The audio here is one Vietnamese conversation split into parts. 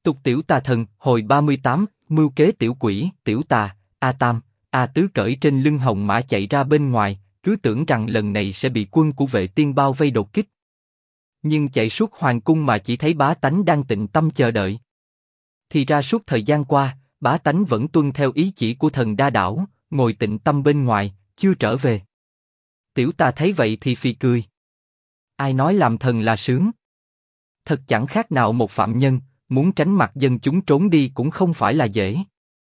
Tục tiểu tà thần, hồi 38, mưu kế tiểu quỷ, tiểu tà, A Tam, A Tứ cởi trên lưng hồng mã chạy ra bên ngoài, cứ tưởng rằng lần này sẽ bị quân của Vệ Tiên bao vây đột kích. Nhưng chạy suốt hoàng cung mà chỉ thấy bá tánh đang tịnh tâm chờ đợi. Thì ra suốt thời gian qua, bá tánh vẫn tuân theo ý chỉ của thần Đa Đảo, ngồi tịnh tâm bên ngoài, chưa trở về. Tiểu tà thấy vậy thì phì cười. Ai nói làm thần là sướng? Thật chẳng khác nào một phạm nhân, muốn tránh mặt dân chúng trốn đi cũng không phải là dễ.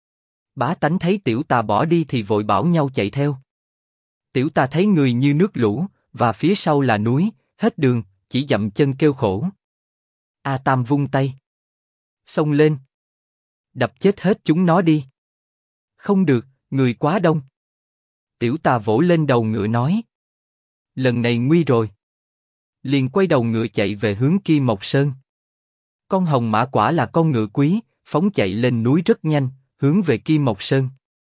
Bá tánh thấy tiểu tà bỏ đi thì vội bảo nhau chạy theo. Tiểu tà thấy người như nước lũ, và phía sau là núi, hết đường, chỉ dậm chân kêu khổ. A Tam vung tay. Xông lên. Đập chết hết chúng nó đi. Không được, người quá đông. Tiểu tà vỗ lên đầu ngựa nói. Lần này nguy rồi. Liền quay đầu ngựa chạy về hướng Kim Mộc Sơn. Con hồng mã quả là con ngựa quý, phóng chạy lên núi rất nhanh, hướng về Kim Mộc Sơn.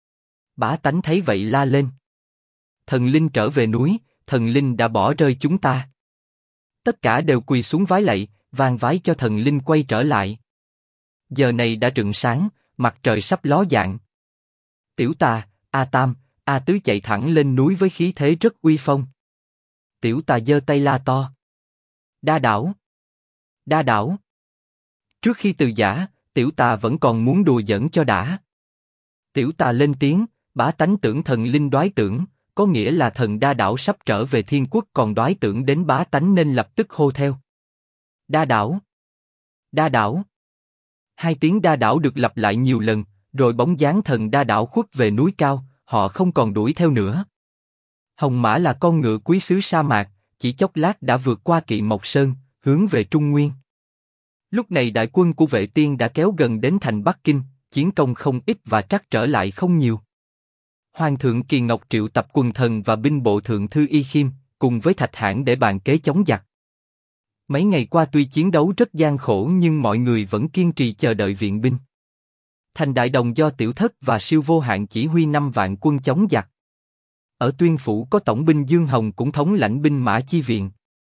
Bá tánh thấy vậy la lên. Thần linh trở về núi, thần linh đã bỏ rơi chúng ta. Tất cả đều quỳ xuống vái lạy, van vái cho thần linh quay trở lại. Giờ này đã rạng sáng, mặt trời sắp ló dạng. Tiểu tà, A Tam, A Tứ chạy thẳng lên núi với khí thế rất uy phong. Tiểu tà giơ tay la to. Đa Đảo! Đa Đảo! Trước khi từ giã, tiểu tà vẫn còn muốn đùa giỡn cho đã. Tiểu tà lên tiếng, bá tánh tưởng thần linh đoái tưởng, có nghĩa là thần Đa Đảo sắp trở về thiên quốc, còn đoái tưởng đến bá tánh nên lập tức hô theo. Đa Đảo! Đa Đảo! Hai tiếng Đa Đảo được lặp lại nhiều lần, rồi bóng dáng thần Đa Đảo khuất về núi cao, họ không còn đuổi theo nữa. Hồng mã là con ngựa quý xứ sa mạc, chỉ chốc lát đã vượt qua Kỵ Mộc Sơn, hướng về Trung Nguyên. Lúc này đại quân của Vệ Tiên đã kéo gần đến thành Bắc Kinh, chiến công không ít và trắc trở lại không nhiều. Hoàng thượng Kỳ Ngọc triệu tập quần thần và binh bộ thượng thư Y Khiêm, cùng với Thạch Hãn để bàn kế chống giặc. Mấy ngày qua tuy chiến đấu rất gian khổ nhưng mọi người vẫn kiên trì chờ đợi viện binh. Thành Đại Đồng do Tiểu Thất và Siêu Vô Hạn chỉ huy 5 vạn quân chống giặc. Ở Tuyên Phủ có tổng binh Dương Hồng cũng thống lãnh binh mã chi viện.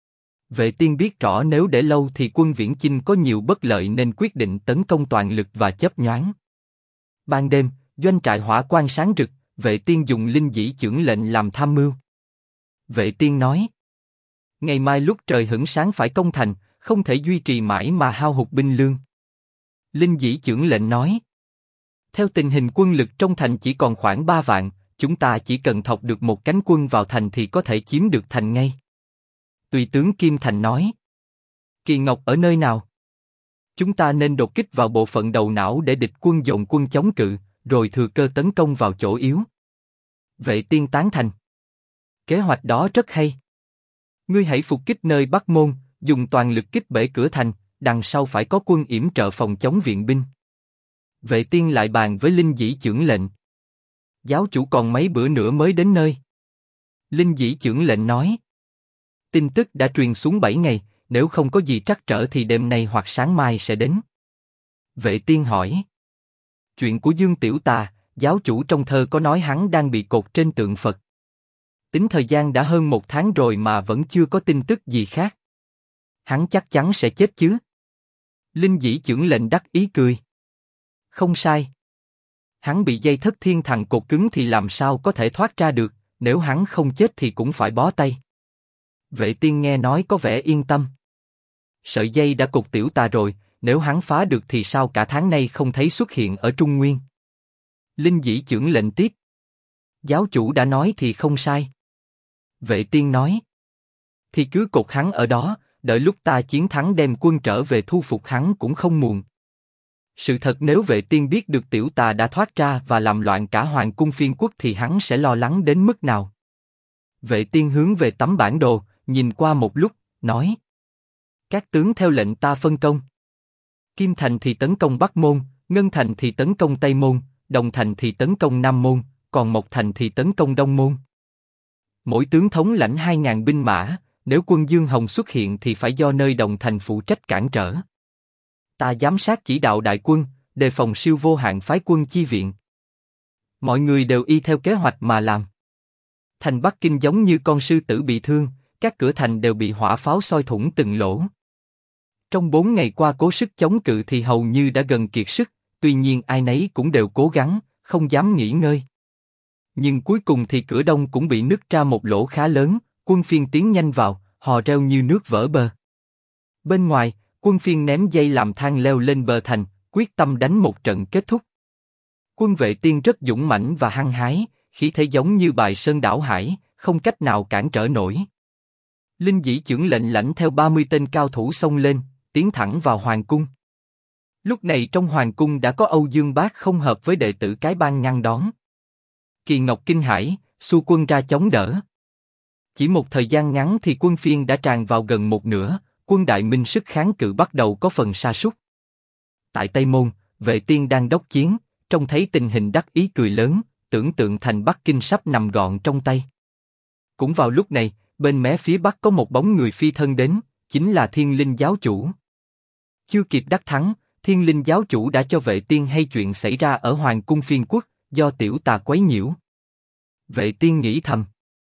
Vệ Tiên biết rõ nếu để lâu thì quân Viễn Chinh có nhiều bất lợi nên quyết định tấn công toàn lực và chớp nhoáng. Ban đêm, doanh trại hỏa quang sáng rực, Vệ Tiên dùng linh dĩ chưởng lệnh làm tham mưu. Vệ Tiên nói: ngày mai lúc trời hửng sáng phải công thành, không thể duy trì mãi mà hao hụt binh lương. Linh dĩ chưởng lệnh nói: theo tình hình quân lực trong thành chỉ còn khoảng 3 vạn, chúng ta chỉ cần thọc được một cánh quân vào thành thì có thể chiếm được thành ngay. Tùy tướng Kim Thành nói: Kỳ Ngọc ở nơi nào? Chúng ta nên đột kích vào bộ phận đầu não để địch quân dồn quân chống cự, rồi thừa cơ tấn công vào chỗ yếu. Vệ Tiên tán thành. Kế hoạch đó rất hay. Ngươi hãy phục kích nơi Bắc Môn, dùng toàn lực kích bể cửa thành, đằng sau phải có quân yểm trợ phòng chống viện binh. Vệ Tiên lại bàn với Linh dĩ chưởng lệnh. Giáo chủ còn mấy bữa nữa mới đến nơi. Linh dĩ chưởng lệnh nói: tin tức đã truyền xuống 7 ngày, nếu không có gì trắc trở thì đêm nay hoặc sáng mai sẽ đến. Vệ Tiên hỏi: chuyện của Dương Tiểu Tà, giáo chủ trong thơ có nói hắn đang bị cột trên tượng Phật. Tính thời gian đã hơn 1 tháng rồi mà vẫn chưa có tin tức gì khác. Hắn chắc chắn sẽ chết chứ? Linh dĩ chưởng lệnh đắc ý cười. Không sai. Hắn bị dây Thất Thiên Thần cột cứng thì làm sao có thể thoát ra được, nếu hắn không chết thì cũng phải bó tay. Vệ Tiên nghe nói có vẻ yên tâm. Sợi dây đã cột Tiểu Tà rồi, nếu hắn phá được thì sao cả tháng nay không thấy xuất hiện ở Trung Nguyên? Linh dĩ chưởng lệnh tiếp. Giáo chủ đã nói thì không sai. Vệ Tiên nói: thì cứ cột hắn ở đó, đợi lúc ta chiến thắng đem quân trở về thu phục hắn cũng không muộn. Sự thật nếu Vệ Tiên biết được Tiểu Tà đã thoát ra và làm loạn cả Hoàng cung Phiên Quốc thì hắn sẽ lo lắng đến mức nào? Vệ Tiên hướng về tấm bản đồ, nhìn qua một lúc, nói: các tướng theo lệnh ta phân công. Kim Thành thì tấn công Bắc Môn, Ngân Thành thì tấn công Tây Môn, Đồng Thành thì tấn công Nam Môn, còn Mộc Thành thì tấn công Đông Môn. Mỗi tướng thống lãnh 2.000 binh mã, nếu quân Dương Hồng xuất hiện thì phải do nơi Đồng Thành phụ trách cản trở. Ta giám sát chỉ đạo đại quân, đề phòng Siêu Vô Hạn phái quân chi viện. Mọi người đều y theo kế hoạch mà làm. Thành Bắc Kinh giống như con sư tử bị thương, các cửa thành đều bị hỏa pháo xoi thủng từng lỗ. Trong 4 ngày qua cố sức chống cự thì hầu như đã gần kiệt sức, tuy nhiên ai nấy cũng đều cố gắng, không dám nghỉ ngơi. Nhưng cuối cùng thì cửa đông cũng bị nứt ra một lỗ khá lớn, quân Phiên tiến nhanh vào, hò reo như nước vỡ bờ. Bên ngoài, quân Phiên ném dây làm thang leo lên bờ thành, quyết tâm đánh một trận kết thúc. Quân Vệ Tiên rất dũng mãnh và hăng hái, khí thế giống như bài sơn đảo hải, không cách nào cản trở nổi. Linh Dĩ Chưởng lệnh lãnh theo 30 tên cao thủ xông lên, tiến thẳng vào hoàng cung. Lúc này trong hoàng cung đã có Âu Dương Bác không hợp với đệ tử cái bang ngăn đón. Kỳ Ngọc kinh hãi, xua quân ra chống đỡ. Chỉ một thời gian ngắn thì quân Phiên đã tràn vào gần một nửa, quân Đại Minh sức kháng cự bắt đầu có phần sa sút. Tại Tây Môn, Vệ Tiên đang đốc chiến, trông thấy tình hình đắc ý cười lớn, tưởng tượng thành Bắc Kinh sắp nằm gọn trong tay. Cũng vào lúc này, bên mé phía bắc có một bóng người phi thân đến, chính là Thiên Linh giáo chủ. Chưa kịp đắc thắng, Thiên Linh giáo chủ đã cho Vệ Tiên hay chuyện xảy ra ở Hoàng cung Phiên quốc, do tiểu tà quấy nhiễu. Vệ Tiên nghĩ thầm,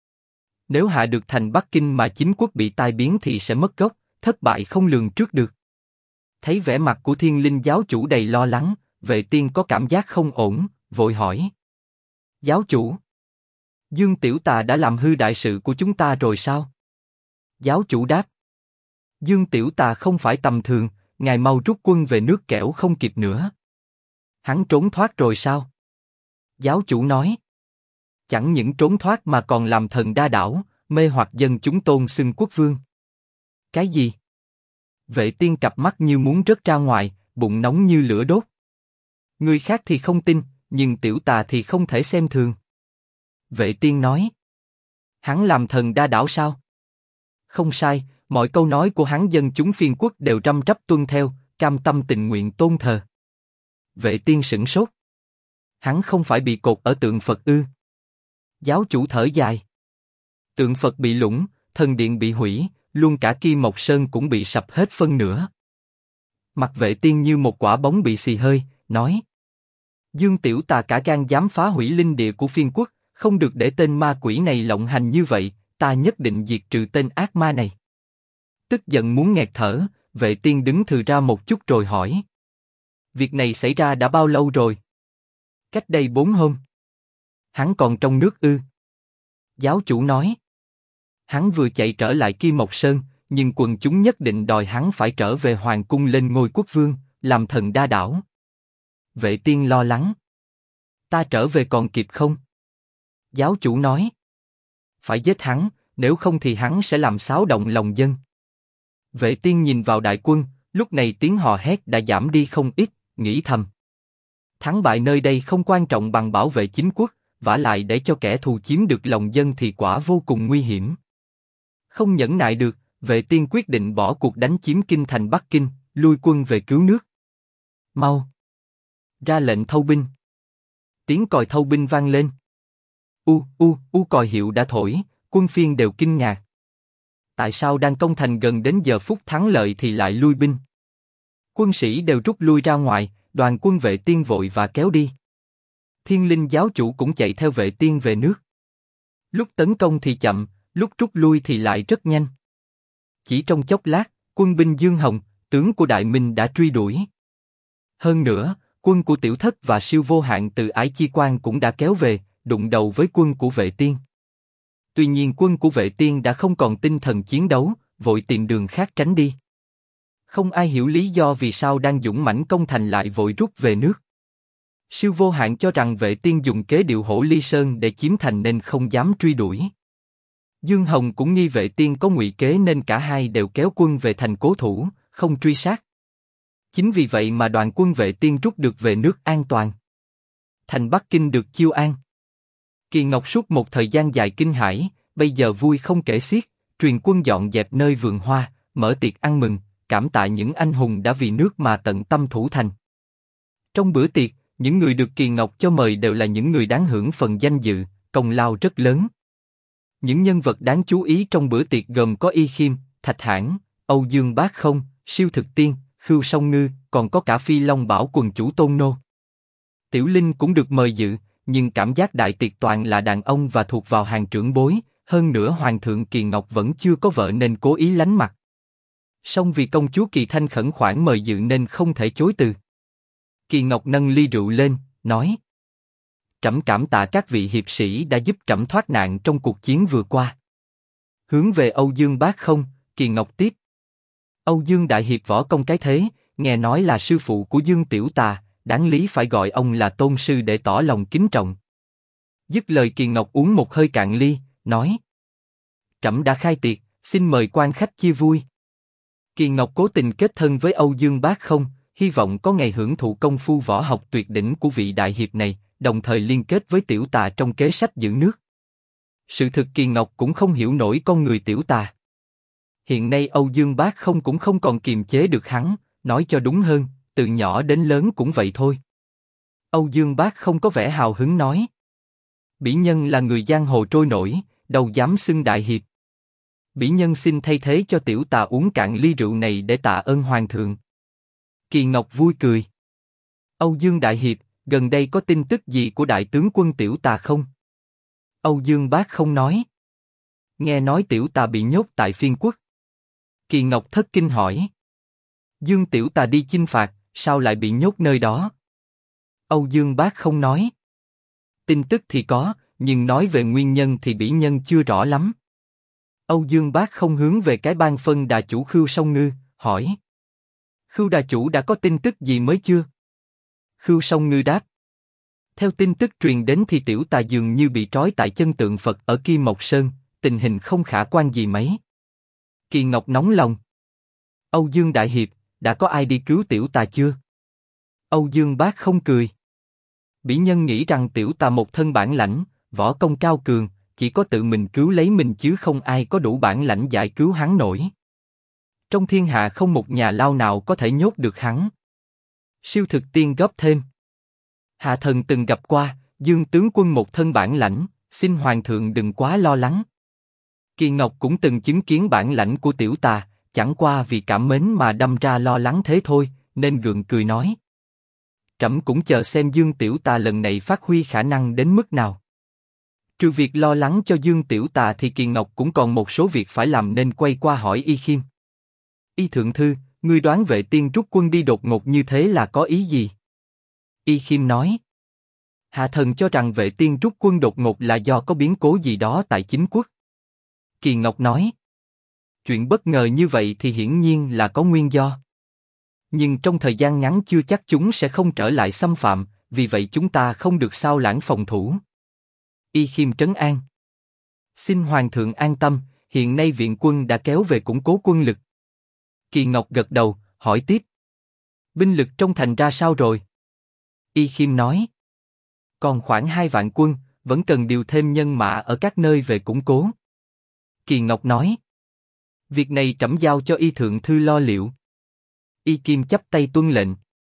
nếu hạ được thành Bắc Kinh mà chính quốc bị tai biến thì sẽ mất gốc, thất bại không lường trước được. Thấy vẻ mặt của Thiên Linh giáo chủ đầy lo lắng, Vệ Tiên có cảm giác không ổn, vội hỏi: giáo chủ, Dương tiểu tà đã làm hư đại sự của chúng ta rồi sao? Giáo chủ đáp: Dương tiểu tà không phải tầm thường, ngài mau rút quân về nước kẻo không kịp nữa. Hắn trốn thoát rồi sao? Giáo chủ nói: chẳng những trốn thoát mà còn làm thần đa đảo, mê hoặc dân chúng tôn xưng quốc vương. Cái gì? Vệ Tiên cặp mắt như muốn rớt ra ngoài, bụng nóng như lửa đốt. Người khác thì không tin, nhưng tiểu tà thì không thể xem thường. Vệ Tiên nói: hắn làm thần đa đảo sao? Không sai, mọi câu nói của hắn dân chúng Phiên quốc đều răm rắp tuân theo, cam tâm tình nguyện tôn thờ. Vệ Tiên sửng sốt. Hắn không phải bị cột ở tượng Phật ư? Giáo chủ thở dài. Tượng Phật bị lũng, thần điện bị hủy, luôn cả Kim Mộc Sơn cũng bị sập hết phân nửa. Mặt Vệ Tiên như một quả bóng bị xì hơi, nói: Dương tiểu tà cả gan dám phá hủy linh địa của Phiên quốc, không được để tên ma quỷ này lộng hành như vậy, ta nhất định diệt trừ tên ác ma này. Tức giận muốn nghẹt thở, Vệ Tiên đứng thừ ra một chút rồi hỏi: việc này xảy ra đã bao lâu rồi? Cách đây 4 hôm. Hắn còn trong nước ư? Giáo chủ nói: hắn vừa chạy trở lại Kim Mộc Sơn, nhưng quần chúng nhất định đòi hắn phải trở về hoàng cung lên ngôi quốc vương, làm thần đa đảo. Vệ Tiên lo lắng: ta trở về còn kịp không? Giáo chủ nói: phải giết hắn, nếu không thì hắn sẽ làm xáo động lòng dân. Vệ Tiên nhìn vào đại quân, lúc này tiếng hò hét đã giảm đi không ít, nghĩ thầm: thắng bại nơi đây không quan trọng bằng bảo vệ chính quốc, vả lại để cho kẻ thù chiếm được lòng dân thì quả vô cùng nguy hiểm. Không nhẫn nại được, Vệ Tiên quyết định bỏ cuộc đánh chiếm kinh thành Bắc Kinh, lui quân về cứu nước. Mau ra lệnh thâu binh. Tiếng còi thâu binh vang lên. Còi hiệu đã thổi, quân Phiên đều kinh ngạc. Tại sao đang công thành gần đến giờ phút thắng lợi thì lại lui binh? Quân sĩ đều rút lui ra ngoài, đoàn quân Vệ Tiên vội và kéo đi. Thiên Linh giáo chủ cũng chạy theo Vệ Tiên về nước. Lúc tấn công thì chậm, lúc rút lui thì lại rất nhanh. Chỉ trong chốc lát, quân binh Dương Hồng, tướng của Đại Minh đã truy đuổi. Hơn nữa, quân của Tiểu Thất và Siêu Vô Hạn từ Ái Chi Quan cũng đã kéo về, đụng đầu với quân của Vệ Tiên. Tuy nhiên quân của Vệ Tiên đã không còn tinh thần chiến đấu, vội tìm đường khác tránh đi. Không ai hiểu lý do vì sao đang dũng mãnh công thành lại vội rút về nước. Siêu Vô Hạn cho rằng Vệ Tiên dùng kế điệu Hổ Ly Sơn để chiếm thành nên không dám truy đuổi. Dương Hồng cũng nghi Vệ Tiên có ngụy kế nên cả hai đều kéo quân về thành cố thủ, không truy sát. Chính vì vậy mà đoàn quân Vệ Tiên rút được về nước an toàn. Thành Bắc Kinh được chiêu an. Kỳ Ngọc suốt một thời gian dài kinh hãi, bây giờ vui không kể xiết, truyền quân dọn dẹp nơi vườn hoa, mở tiệc ăn mừng, cảm tạ những anh hùng đã vì nước mà tận tâm thủ thành. Trong bữa tiệc, những người được Kỳ Ngọc cho mời đều là những người đáng hưởng phần danh dự, công lao rất lớn. Những nhân vật đáng chú ý trong bữa tiệc gồm có Y Khiêm, Thạch Hãn, Âu Dương Bác Không, Siêu Thực Tiên, Khưu Song Ngư, còn có cả Phi Long Bảo quần chủ Tôn Nô. Tiểu Linh cũng được mời dự, nhưng cảm giác đại tiệc toàn là đàn ông và thuộc vào hàng trưởng bối, hơn nữa Hoàng thượng Kỳ Ngọc vẫn chưa có vợ nên cố ý lánh mặt. Song vì công chúa Kỳ Thanh khẩn khoản mời dự nên không thể chối từ. Kỳ Ngọc nâng ly rượu lên, nói: Trẫm cảm tạ các vị hiệp sĩ đã giúp trẫm thoát nạn trong cuộc chiến vừa qua. Hướng về Âu Dương Bác Không, Kỳ Ngọc tiếp: Âu Dương đại hiệp võ công cái thế, nghe nói là sư phụ của Dương Tiểu Tà, đáng lý phải gọi ông là tôn sư để tỏ lòng kính trọng. Dứt lời Kỳ Ngọc uống một hơi cạn ly, nói: Trẫm đã khai tiệc, xin mời quan khách chia vui. Kỳ Ngọc cố tình kết thân với Âu Dương Bác Không, hy vọng có ngày hưởng thụ công phu võ học tuyệt đỉnh của vị đại hiệp này, đồng thời liên kết với Tiểu Tà trong kế sách giữ nước. Sự thực Kỳ Ngọc cũng không hiểu nổi con người Tiểu Tà. Hiện nay Âu Dương Bác Không cũng không còn kiềm chế được hắn, nói cho đúng hơn, từ nhỏ đến lớn cũng vậy thôi. Âu Dương Bác Không có vẻ hào hứng nói: Bỉ nhân là người giang hồ trôi nổi, đâu dám xưng đại hiệp. Bỉ nhân xin thay thế cho Tiểu Tà uống cạn ly rượu này để tạ ơn hoàng thượng. Kỳ Ngọc vui cười: Âu Dương đại hiệp, gần đây có tin tức gì của đại tướng quân Tiểu Tà không? Âu Dương Bác Không nói: Nghe nói Tiểu Tà bị nhốt tại Phiên Quốc. Kỳ Ngọc thất kinh hỏi: Dương Tiểu Tà đi chinh phạt, sao lại bị nhốt nơi đó? Âu Dương Bác Không nói: Tin tức thì có, nhưng nói về nguyên nhân thì bỉ nhân chưa rõ lắm. Âu Dương Bác Không hướng về cái ban phân đà chủ Khưu Song Ngư, hỏi: Khưu đà chủ đã có tin tức gì mới chưa? Khưu Song Ngư đáp: Theo tin tức truyền đến thì Tiểu Tà dường như bị trói tại chân tượng Phật ở Kim Mộc Sơn, tình hình không khả quan gì mấy. Kỳ Ngọc nóng lòng: Âu Dương đại hiệp, đã có ai đi cứu Tiểu Tà chưa? Âu Dương Bác Không cười: Bỉ nhân nghĩ rằng Tiểu Tà một thân bản lãnh, võ công cao cường, chỉ có tự mình cứu lấy mình chứ không ai có đủ bản lãnh giải cứu hắn nổi. Trong thiên hạ không một nhà lao nào có thể nhốt được hắn. Siêu Thực Tiên góp thêm: Hạ thần từng gặp qua, Dương tướng quân một thân bản lãnh, xin hoàng thượng đừng quá lo lắng. Kỳ Ngọc cũng từng chứng kiến bản lãnh của Tiểu Tà, chẳng qua vì cảm mến mà đâm ra lo lắng thế thôi, nên gượng cười nói: Trẫm cũng chờ xem Dương Tiểu Tà lần này phát huy khả năng đến mức nào. Trừ việc lo lắng cho Dương Tiểu Tà thì Kỳ Ngọc cũng còn một số việc phải làm nên quay qua hỏi Y Khiêm: Y thượng thư, ngươi đoán Vệ Tiên rút quân đi đột ngột như thế là có ý gì? Y Khiêm nói: Hạ thần cho rằng Vệ Tiên rút quân đột ngột là do có biến cố gì đó tại chính quốc. Kỳ Ngọc nói: Chuyện bất ngờ như vậy thì hiển nhiên là có nguyên do. Nhưng trong thời gian ngắn chưa chắc chúng sẽ không trở lại xâm phạm, vì vậy chúng ta không được sao lãng phòng thủ. Y Khiêm trấn an: Xin hoàng thượng an tâm, hiện nay viện quân đã kéo về củng cố quân lực. Kỳ Ngọc gật đầu, hỏi tiếp: Binh lực trong thành ra sao rồi? Y Khiêm nói: Còn khoảng 2 vạn quân, vẫn cần điều thêm nhân mã ở các nơi về củng cố. Kỳ Ngọc nói: Việc này trẫm giao cho Y thượng thư lo liệu. Y Khiêm chắp tay tuân lệnh.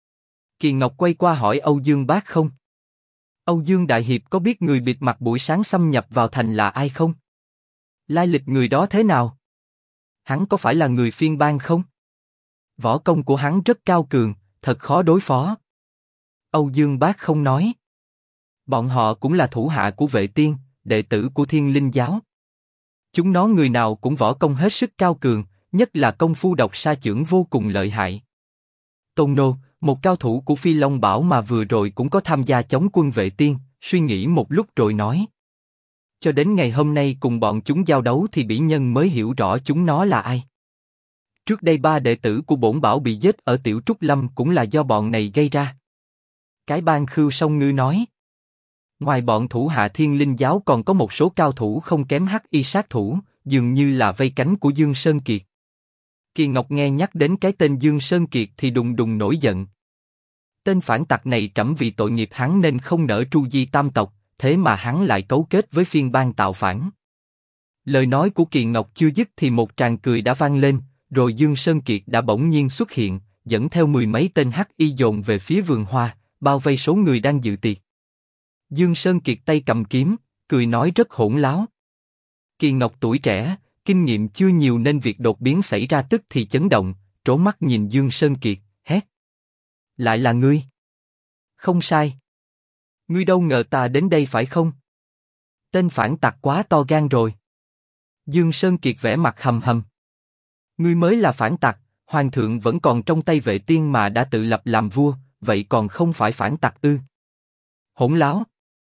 Kỳ Ngọc quay qua hỏi Âu Dương Bác Không: Âu Dương đại hiệp có biết người bịt mặt buổi sáng xâm nhập vào thành là ai không? Lai lịch người đó thế nào? Hắn có phải là người Phiên Bang không? Võ công của hắn rất cao cường, thật khó đối phó. Âu Dương Bác Không nói: Bọn họ cũng là thủ hạ của Vệ Tiên, đệ tử của Thiên Linh giáo. Chúng nó người nào cũng võ công hết sức cao cường, nhất là công phu độc sa chưởng vô cùng lợi hại. Tôn Nô, một cao thủ của Phi Long Bảo mà vừa rồi cũng có tham gia chống quân Vệ Tiên, suy nghĩ một lúc rồi nói: Cho đến ngày hôm nay cùng bọn chúng giao đấu thì bỉ nhân mới hiểu rõ chúng nó là ai. Trước đây 3 đệ tử của bổn bảo bị giết ở Tiểu Trúc Lâm cũng là do bọn này gây ra. Cái ban Khưu Song Ngư nói: Ngoài bọn thủ hạ Thiên Linh giáo còn có một số cao thủ không kém Hắc Y sát thủ, dường như là vây cánh của Dương Sơn Kiệt. Kỳ Ngọc nghe nhắc đến cái tên Dương Sơn Kiệt thì đùng đùng nổi giận. Tên phản tặc này trẫm vì tội nghiệp hắn nên không nỡ tru di tam tộc, thế mà hắn lại cấu kết với Phiên Bang tạo phản. Lời nói của Kỳ Ngọc chưa dứt thì một tràng cười đã vang lên, rồi Dương Sơn Kiệt đã bỗng nhiên xuất hiện, dẫn theo 10 mấy tên Hắc Y dồn về phía vườn hoa, bao vây số người đang dự tiệc. Dương Sơn Kiệt tay cầm kiếm, cười nói rất hỗn láo. Kỳ Ngọc tuổi trẻ, kinh nghiệm chưa nhiều nên việc đột biến xảy ra tức thì chấn động, trố mắt nhìn Dương Sơn Kiệt, hét: Lại là ngươi? Không sai. Ngươi đâu ngờ ta đến đây phải không? Tên phản tặc quá to gan rồi. Dương Sơn Kiệt vẻ mặt hầm hầm. Ngươi mới là phản tặc, Hoàng thượng vẫn còn trong tay Vệ Tiên mà đã tự lập làm vua, vậy còn không phải phản tặc ư? Hỗn láo!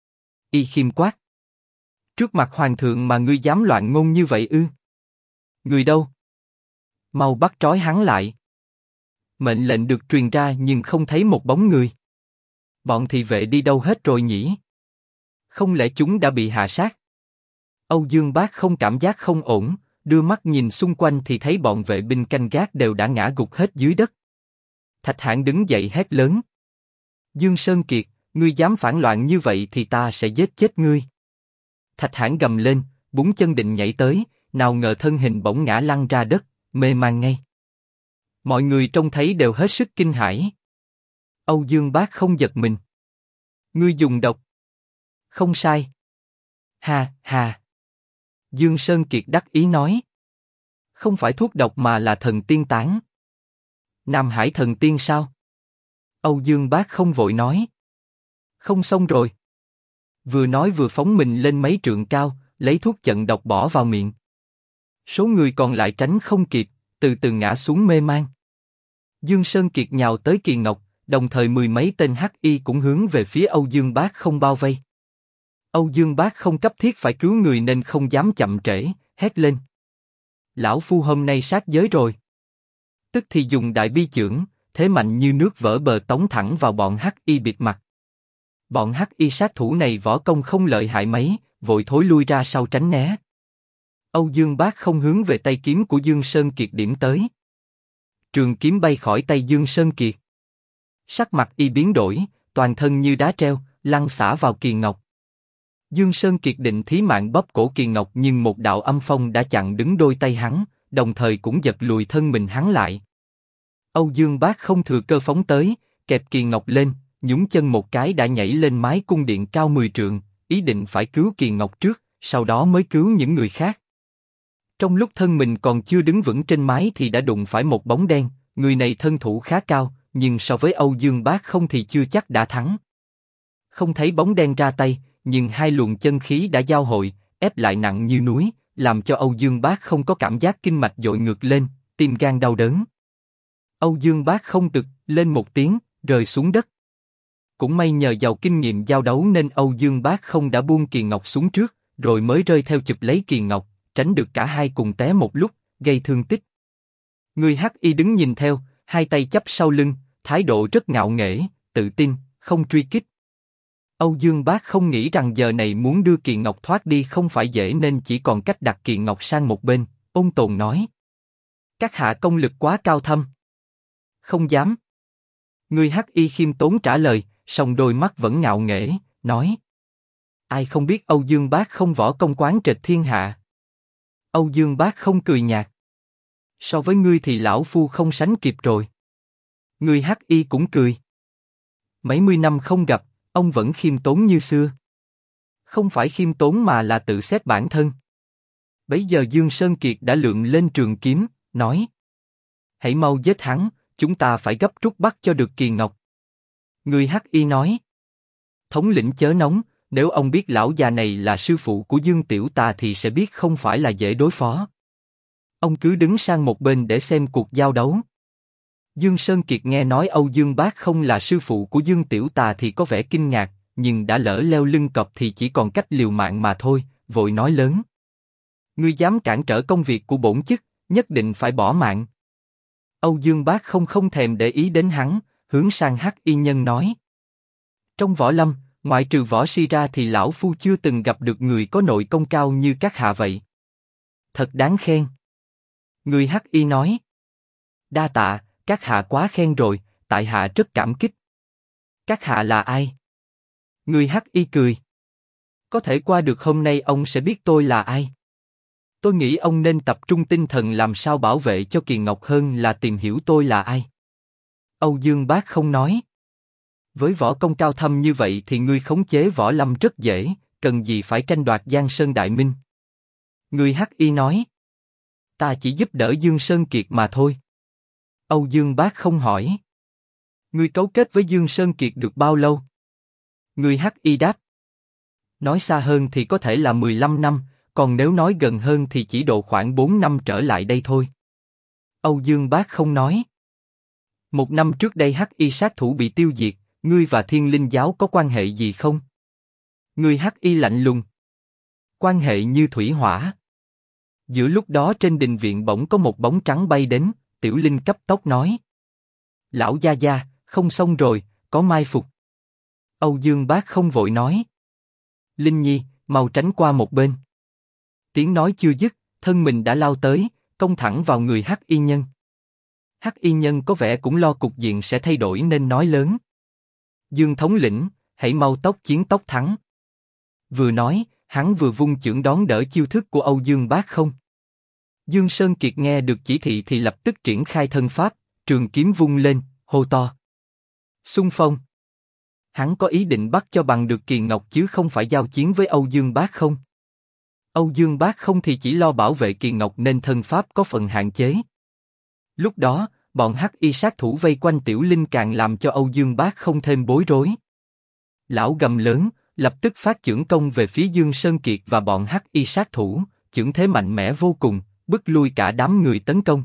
Y Khiêm quát. Trước mặt hoàng thượng mà ngươi dám loạn ngôn như vậy ư? Người đâu? Mau bắt trói hắn lại. Mệnh lệnh được truyền ra nhưng không thấy một bóng người. Bọn thị vệ đi đâu hết rồi nhỉ? Không lẽ chúng đã bị hạ sát? Âu Dương Bác không cảm giác không ổn, đưa mắt nhìn xung quanh thì thấy bọn vệ binh canh gác đều đã ngã gục hết dưới đất. Thạch Hãn đứng dậy hét lớn. Dương Sơn Kiệt, ngươi dám phản loạn như vậy thì ta sẽ giết chết ngươi. Thạch Hãn gầm lên, búng chân định nhảy tới, nào ngờ thân hình bỗng ngã lăn ra đất, mê man ngay. Mọi người trông thấy đều hết sức kinh hãi. Âu Dương Bác không giật mình. Ngươi dùng độc. Không sai. Ha, ha. Dương Sơn Kiệt đắc ý nói. Không phải thuốc độc mà là thần tiên tán. Nam Hải thần tiên sao? Âu Dương Bác không vội nói. Không xong rồi. Vừa nói vừa phóng mình lên mấy trượng cao, lấy thuốc chận độc bỏ vào miệng. Số người còn lại tránh không kịp, từ từ ngã xuống mê man. Dương Sơn Kiệt nhào tới Kỳ Ngọc, đồng thời mười mấy tên hắc y cũng hướng về phía Âu Dương Bác không bao vây. Âu Dương Bác không cấp thiết phải cứu người nên không dám chậm trễ, hét lên. Lão Phu hôm nay sát giới rồi. Tức thì dùng đại bi chưởng, thế mạnh như nước vỡ bờ tống thẳng vào bọn hắc y bịt mặt. Bọn hắc y sát thủ này võ công không lợi hại mấy, vội thối lui ra sau tránh né. Âu Dương Bác không hướng về tay kiếm của Dương Sơn Kiệt điểm tới. Trường kiếm bay khỏi tay Dương Sơn Kiệt. Sắc mặt y biến đổi, toàn thân như đá treo, lăn xả vào Kỳ Ngọc. Dương Sơn Kiệt định thí mạng bóp cổ Kỳ Ngọc nhưng một đạo âm phong đã chặn đứng đôi tay hắn, đồng thời cũng giật lùi thân mình hắn lại. Âu Dương Bác không thừa cơ phóng tới, kẹp Kỳ Ngọc lên, nhún chân một cái đã nhảy lên mái cung điện cao 10 trượng, ý định phải cứu Kỳ Ngọc trước, sau đó mới cứu những người khác. Trong lúc thân mình còn chưa đứng vững trên mái thì đã đụng phải một bóng đen, người này thân thủ khá cao, nhưng so với Âu Dương Bác không thì chưa chắc đã thắng. Không thấy bóng đen ra tay, nhưng hai luồng chân khí đã giao hội, ép lại nặng như núi, làm cho Âu Dương Bác không có cảm giác kinh mạch dội ngược lên, tim gan đau đớn. Âu Dương Bác không tực lên một tiếng, rơi xuống đất. Cũng may nhờ giàu kinh nghiệm giao đấu nên Âu Dương Bác không đã buông Kỳ Ngọc xuống trước, rồi mới rơi theo chụp lấy Kỳ Ngọc, tránh được cả hai cùng té một lúc, gây thương tích. Người hắc y đứng nhìn theo, hai tay chắp sau lưng, thái độ rất ngạo nghễ, tự tin, không truy kích. Âu Dương Bác không nghĩ rằng giờ này muốn đưa Kỳ Ngọc thoát đi không phải dễ nên chỉ còn cách đặt Kỳ Ngọc sang một bên, ôn tồn nói. Các hạ công lực quá cao thâm. Không dám. Người hắc y khiêm tốn trả lời, song đôi mắt vẫn ngạo nghễ, nói. Ai không biết Âu Dương Bác không võ công quán trệt thiên hạ. Âu Dương Bác không cười nhạt. So với ngươi thì lão phu không sánh kịp rồi. Người hắc y cũng cười. Mấy mươi năm không gặp, ông vẫn khiêm tốn như xưa. Không phải khiêm tốn mà là tự xét bản thân. Bấy giờ Dương Sơn Kiệt đã lượm lên trường kiếm, nói. Hãy mau giết hắn, chúng ta phải gấp rút bắt cho được Kỳ Ngọc. Người hắc y nói. Thống lĩnh chớ nóng, nếu ông biết lão già này là sư phụ của Dương Tiểu ta thì sẽ biết không phải là dễ đối phó. Ông cứ đứng sang một bên để xem cuộc giao đấu. Dương Sơn Kiệt nghe nói Âu Dương Bác không là sư phụ của Dương Tiểu Tà thì có vẻ kinh ngạc, nhưng đã lỡ leo lưng cọp thì chỉ còn cách liều mạng mà thôi, vội nói lớn. Ngươi dám cản trở công việc của bổn chức, nhất định phải bỏ mạng. Âu Dương Bác không thèm để ý đến hắn, hướng sang hắc y nhân nói. Trong võ lâm, ngoại trừ võ si ra thì lão phu chưa từng gặp được người có nội công cao như các hạ vậy. Thật đáng khen. Người hắc y nói. Đa tạ, các hạ quá khen rồi, tại hạ rất cảm kích. Các hạ là ai? Người hắc y cười. Có thể qua được hôm nay ông sẽ biết tôi là ai. Tôi nghĩ ông nên tập trung tinh thần làm sao bảo vệ cho Kỳ Ngọc hơn là tìm hiểu tôi là ai. Âu Dương Bác không nói. Với võ công cao thâm như vậy thì ngươi khống chế võ lâm rất dễ, cần gì phải tranh đoạt Giang Sơn Đại Minh. Người hắc y nói. Ta chỉ giúp đỡ Dương Sơn Kiệt mà thôi. Âu Dương Bác không hỏi. Ngươi cấu kết với Dương Sơn Kiệt được bao lâu? Người hắc y đáp. Nói xa hơn thì có thể là 15 năm, còn nếu nói gần hơn thì chỉ độ khoảng 4 năm trở lại đây thôi. Âu Dương Bác không nói. 1 năm trước đây Hắc Y sát thủ bị tiêu diệt, ngươi và Thiên Linh giáo có quan hệ gì không? Ngươi Hắc Y lạnh lùng. Quan hệ như thủy hỏa. Giữa lúc đó trên đình viện bỗng có một bóng trắng bay đến, Tiểu Linh cấp tốc nói. Lão gia gia, không xong rồi, có mai phục. Âu Dương Bác không vội nói. Linh Nhi, mau tránh qua một bên. Tiếng nói chưa dứt, thân mình đã lao tới, công thẳng vào người Hắc Y nhân. Hắc Y nhân có vẻ cũng lo cục diện sẽ thay đổi nên nói lớn. Dương thống lĩnh, hãy mau tốc chiến tốc thắng. Vừa nói, hắn vừa vung chưởng đón đỡ chiêu thức của Âu Dương Bác không. Dương Sơn Kiệt nghe được chỉ thị thì lập tức triển khai thân pháp, trường kiếm vung lên, hô to. Xung phong. Hắn có ý định bắt cho bằng được Kỳ Ngọc chứ không phải giao chiến với Âu Dương Bác không. Âu Dương Bác không thì chỉ lo bảo vệ Kỳ Ngọc nên thân pháp có phần hạn chế. Lúc đó, bọn Hắc Y sát thủ vây quanh Tiểu Linh càng làm cho Âu Dương Bác không thêm bối rối. Lão gầm lớn, lập tức phát chưởng công về phía Dương Sơn Kiệt và bọn Hắc Y sát thủ, chưởng thế mạnh mẽ vô cùng, bức lui cả đám người tấn công.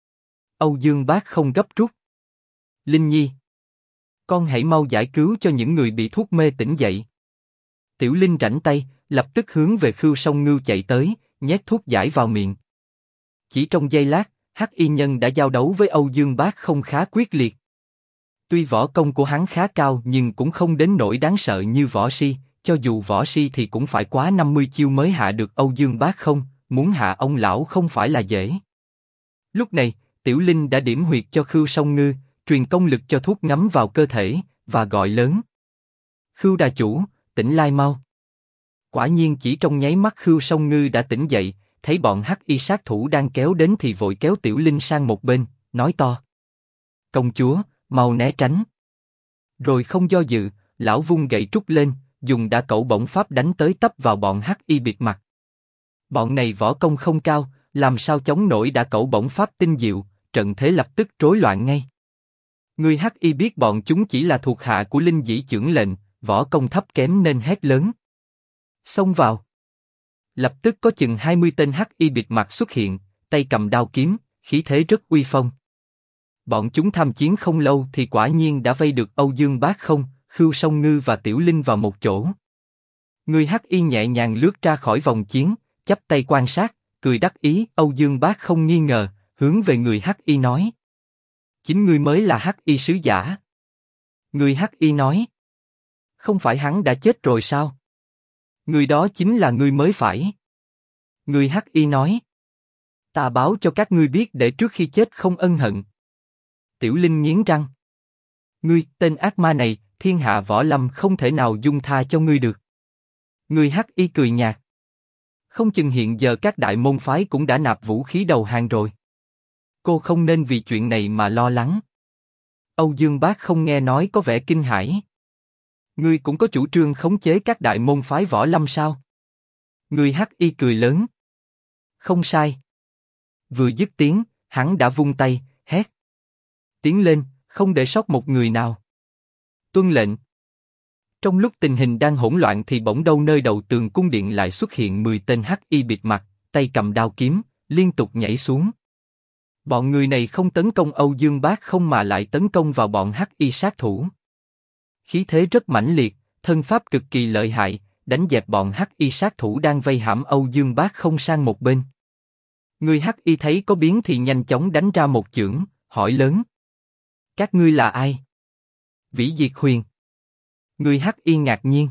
Âu Dương Bác không gấp rút. Linh Nhi, con hãy mau giải cứu cho những người bị thuốc mê tỉnh dậy. Tiểu Linh rảnh tay, lập tức hướng về Khưu Song Ngưu chạy tới, nhét thuốc giải vào miệng. Chỉ trong giây lát, Hắc Y nhân đã giao đấu với Âu Dương Bác không khá quyết liệt. Tuy võ công của hắn khá cao nhưng cũng không đến nỗi đáng sợ như võ si, cho dù võ si thì cũng phải quá 50 chiêu mới hạ được Âu Dương Bác không, muốn hạ ông lão không phải là dễ. Lúc này, Tiểu Linh đã điểm huyệt cho Khưu Song Ngư, truyền công lực cho thuốc ngấm vào cơ thể, và gọi lớn. Khưu đà chủ, tỉnh lai mau. Quả nhiên chỉ trong nháy mắt Khưu Song Ngư đã tỉnh dậy, thấy bọn Hắc Y sát thủ đang kéo đến thì vội kéo Tiểu Linh sang một bên, nói to. Công chúa, mau né tránh. Rồi không do dự, lão vung gậy trúc lên, dùng đả cẩu bổng pháp đánh tới tấp vào bọn Hắc Y bịt mặt. Bọn này võ công không cao, làm sao chống nổi đả cẩu bổng pháp tinh diệu, trận thế lập tức rối loạn ngay. Người Hắc Y biết bọn chúng chỉ là thuộc hạ của Linh Dĩ Chưởng lệnh, võ công thấp kém nên hét lớn. Xông vào. Lập tức có chừng 20 tên Hắc Y bịt mặt xuất hiện, tay cầm đao kiếm, khí thế rất uy phong. Bọn chúng tham chiến không lâu thì quả nhiên đã vây được Âu Dương Bác không, Khưu Song Ngư và Tiểu Linh vào một chỗ. Người Hắc Y nhẹ nhàng lướt ra khỏi vòng chiến, chắp tay quan sát, cười đắc ý. Âu Dương Bác không nghi ngờ, hướng về người Hắc Y nói. Chính ngươi mới là Hắc Y sứ giả. Người Hắc Y nói. Không phải hắn đã chết rồi sao? Người đó chính là ngươi mới phải. Người Hắc Y nói. Ta báo cho các ngươi biết để trước khi chết không ân hận. Tiểu Linh nghiến răng. Ngươi, tên ác ma này, thiên hạ võ lâm không thể nào dung tha cho ngươi được. Người Hắc Y cười nhạt. Không chừng hiện giờ các đại môn phái cũng đã nạp vũ khí đầu hàng rồi. Cô không nên vì chuyện này mà lo lắng. Âu Dương Bác không nghe nói có vẻ kinh hãi. Ngươi cũng có chủ trương khống chế các đại môn phái võ lâm sao? Người Hắc Y cười lớn. Không sai. Vừa dứt tiếng, hắn đã vung tay, hét. Tiến lên, không để sót một người nào. Tuân lệnh. Trong lúc tình hình đang hỗn loạn thì bỗng đâu nơi đầu tường cung điện lại xuất hiện 10 tên Hắc Y bịt mặt, tay cầm đao kiếm, liên tục nhảy xuống. Bọn người này không tấn công Âu Dương Bác không mà lại tấn công vào bọn Hắc Y sát thủ. Khí thế rất mãnh liệt, thân pháp cực kỳ lợi hại, đánh dẹp bọn Hắc Y sát thủ đang vây hãm Âu Dương Bác không sang một bên. Người Hắc Y thấy có biến thì nhanh chóng đánh ra một chưởng, hỏi lớn. Các ngươi là ai? Vĩ Diệt Huyền. Người Hắc Y ngạc nhiên.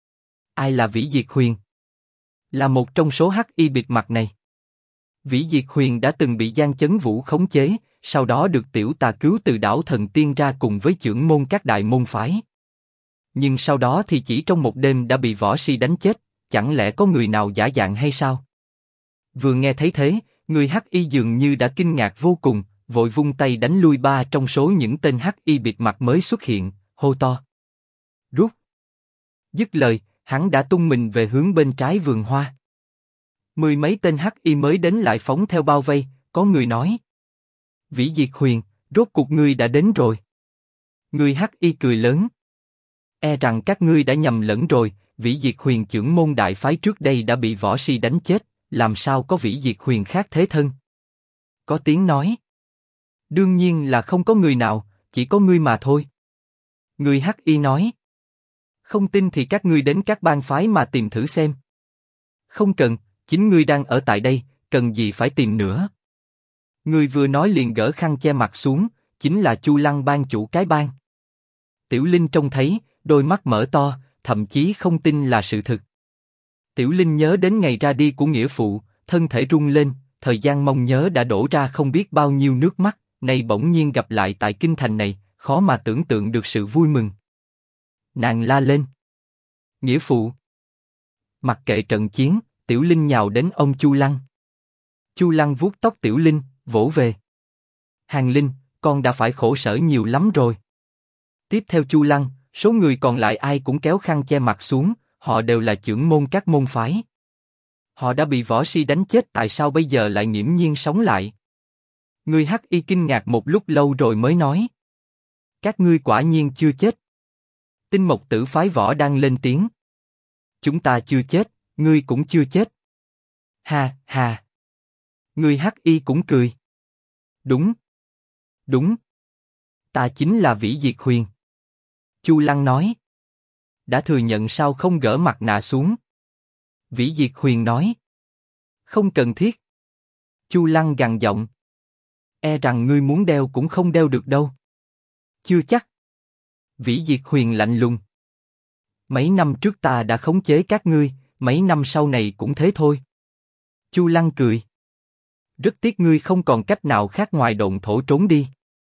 Ai là Vĩ Diệt Huyền? Là một trong số Hắc Y bịt mặt này. Vĩ Diệt Huyền đã từng bị Giang Chấn Vũ khống chế, sau đó được Tiểu Tà cứu từ đảo Thần Tiên ra cùng với chưởng môn các đại môn phái. Nhưng sau đó thì chỉ trong một đêm đã bị võ si đánh chết, chẳng lẽ có người nào giả dạng hay sao? Vừa nghe thấy thế, người Hắc Y dường như đã kinh ngạc vô cùng, vội vung tay đánh lui 3 trong số những tên Hắc Y bịt mặt mới xuất hiện, hô to. Rút. Dứt lời, hắn đã tung mình về hướng bên trái vườn hoa. 10 mấy tên Hắc Y mới đến lại phóng theo bao vây, có người nói. Vĩ Diệt Huyền, rốt cuộc ngươi đã đến rồi. Người Hắc Y cười lớn. E rằng các ngươi đã nhầm lẫn rồi, Vĩ Diệt Huyền chưởng môn đại phái trước đây đã bị võ si đánh chết, làm sao có Vĩ Diệt Huyền khác thế thân? Có tiếng nói. Đương nhiên là không có người nào, chỉ có ngươi mà thôi. Người Hắc Y nói. Không tin thì các ngươi đến các bang phái mà tìm thử xem. Không cần, chính ngươi đang ở tại đây, cần gì phải tìm nữa. Người vừa nói liền gỡ khăn che mặt xuống, chính là Chu Lăng bang chủ cái bang. Tiểu Linh trông thấy, đôi mắt mở to, thậm chí không tin là sự thực. Tiểu Linh nhớ đến ngày ra đi của nghĩa phụ, thân thể rung lên, thời gian mong nhớ đã đổ ra không biết bao nhiêu nước mắt, nay bỗng nhiên gặp lại tại kinh thành này, khó mà tưởng tượng được sự vui mừng. Nàng la lên. Nghĩa phụ! Mặc kệ trận chiến, Tiểu Linh nhào đến ông Chu Lăng. Chu Lăng vuốt tóc Tiểu Linh, vỗ về. Hàng Linh, con đã phải khổ sở nhiều lắm rồi. Tiếp theo Chu Lăng, số người còn lại ai cũng kéo khăn che mặt xuống, họ đều là chưởng môn các môn phái. Họ đã bị võ si đánh chết, tại sao bây giờ lại nghiễm nhiên sống lại? Người Hắc Y kinh ngạc một lúc lâu rồi mới nói. Các ngươi quả nhiên chưa chết. Tinh Mộc Tử phái võ đang lên tiếng. Chúng ta chưa chết, ngươi cũng chưa chết. Ha ha. Người Hắc Y cũng cười. Đúng. Đúng. Ta chính là Vĩ Diệt Huyền. Chu Lăng nói. Đã thừa nhận sao không gỡ mặt nạ xuống? Vĩ Diệt Huyền nói. Không cần thiết. Chu Lăng gằn giọng. E rằng ngươi muốn đeo cũng không đeo được đâu. Chưa chắc. Vĩ Diệt Huyền lạnh lùng. Mấy năm trước ta đã khống chế các ngươi, mấy năm sau này cũng thế thôi. Chu Lăng cười. Rất tiếc ngươi không còn cách nào khác ngoài độn thổ trốn đi.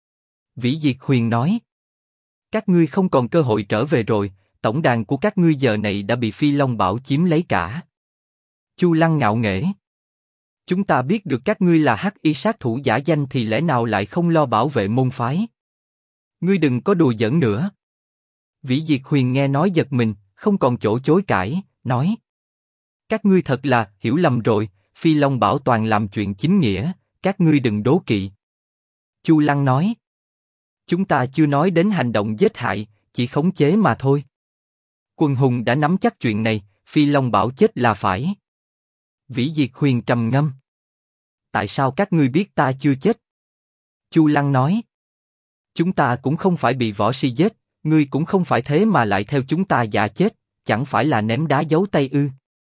Vĩ Diệt Huyền nói. Các ngươi không còn cơ hội trở về rồi, tổng đàn của các ngươi giờ này đã bị Phi Long Bảo chiếm lấy cả. Chu Lăng ngạo nghễ. Chúng ta biết được các ngươi là Hắc Y sát thủ giả danh thì lẽ nào lại không lo bảo vệ môn phái? Ngươi đừng có đùa giỡn nữa. Vĩ Diệt Huyền nghe nói giật mình, không còn chỗ chối cãi, nói. Các ngươi thật là hiểu lầm rồi, Phi Long Bảo toàn làm chuyện chính nghĩa, các ngươi đừng đố kỵ. Chu Lăng nói. Chúng ta chưa nói đến hành động giết hại, chỉ khống chế mà thôi. Quần hùng đã nắm chắc chuyện này, Phi Long Bảo chết là phải. Vĩ Diệt Huyền trầm ngâm. Tại sao các ngươi biết ta chưa chết? Chu Lăng nói. Chúng ta cũng không phải bị võ si giết, ngươi cũng không phải thế mà lại theo chúng ta giả chết, chẳng phải là ném đá giấu tay ư?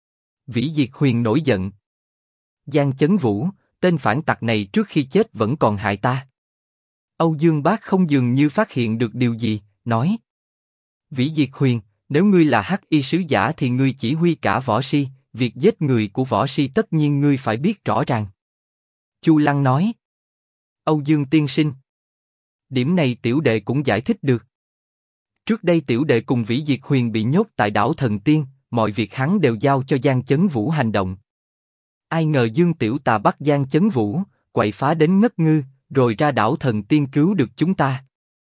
Vĩ Diệt Huyền nổi giận. Giang Chấn Vũ, tên phản tặc này trước khi chết vẫn còn hại ta. Âu Dương Bác không dường như phát hiện được điều gì, nói. Vĩ Diệt Huyền, nếu ngươi là Hắc Y sứ giả thì ngươi chỉ huy cả võ si, việc giết người của võ si tất nhiên ngươi phải biết rõ ràng. Chu Lăng nói. Âu Dương tiên sinh. Điểm này tiểu đệ cũng giải thích được. Trước đây tiểu đệ cùng Vĩ Diệt Huyền bị nhốt tại đảo Thần Tiên, mọi việc hắn đều giao cho Giang Chấn Vũ hành động. Ai ngờ Dương Tiểu Tà bắt Giang Chấn Vũ, quậy phá đến ngất ngư, rồi ra đảo Thần Tiên cứu được chúng ta.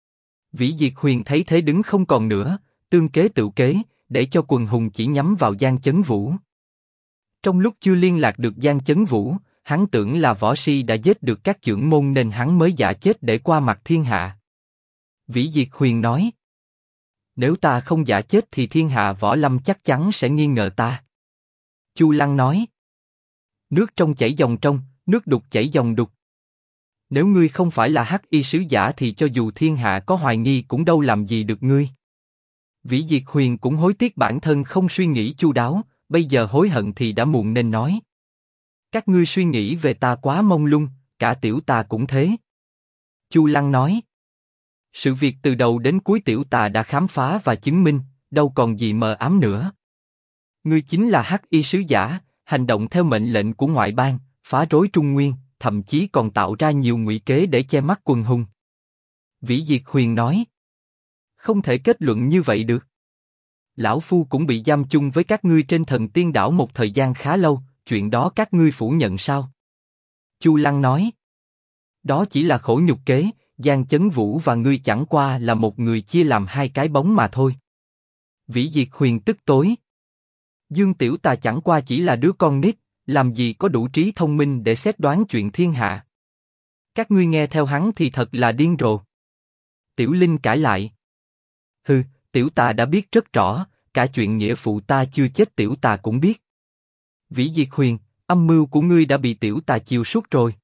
Vĩ Diệt Huyền thấy thế đứng không còn nữa, tương kế tự kế, để cho quần hùng chỉ nhắm vào Giang Chấn Vũ. Trong lúc chưa liên lạc được Giang Chấn Vũ, hắn tưởng là võ si đã giết được các chưởng môn nên hắn mới giả chết để qua mặt thiên hạ. Vĩ Diệt Huyền nói. Nếu ta không giả chết thì thiên hạ võ lâm chắc chắn sẽ nghi ngờ ta. Chu Lăng nói. Nước trong chảy dòng trong, nước đục chảy dòng đục. Nếu ngươi không phải là Hắc Y sứ giả thì cho dù thiên hạ có hoài nghi cũng đâu làm gì được ngươi. Vĩ Diệt Huyền cũng hối tiếc bản thân không suy nghĩ chu đáo, bây giờ hối hận thì đã muộn nên nói. Các ngươi suy nghĩ về ta quá mông lung, cả tiểu tà cũng thế. Chu Lăng nói. Sự việc từ đầu đến cuối tiểu tà đã khám phá và chứng minh, đâu còn gì mờ ám nữa. Ngươi chính là Hắc Y sứ giả, hành động theo mệnh lệnh của ngoại bang, phá rối Trung Nguyên, thậm chí còn tạo ra nhiều ngụy kế để che mắt quần hùng. Vĩ Diệt Huyền nói. Không thể kết luận như vậy được. Lão Phu cũng bị giam chung với các ngươi trên Thần Tiên đảo một thời gian khá lâu, chuyện đó các ngươi phủ nhận sao? Chu Lăng nói. Đó chỉ là khổ nhục kế, Giang Chấn Vũ và ngươi chẳng qua là một người chia làm hai cái bóng mà thôi. Vĩ Diệt Huyền tức tối. Dương Tiểu Tà chẳng qua chỉ là đứa con nít, làm gì có đủ trí thông minh để xét đoán chuyện thiên hạ. Các ngươi nghe theo hắn thì thật là điên rồ. Tiểu Linh cãi lại. Hừ, Tiểu Tà đã biết rất rõ, cả chuyện nghĩa phụ ta chưa chết Tiểu Tà cũng biết. Vĩ Diệt Huyền, âm mưu của ngươi đã bị Tiểu Tà chiều suốt rồi.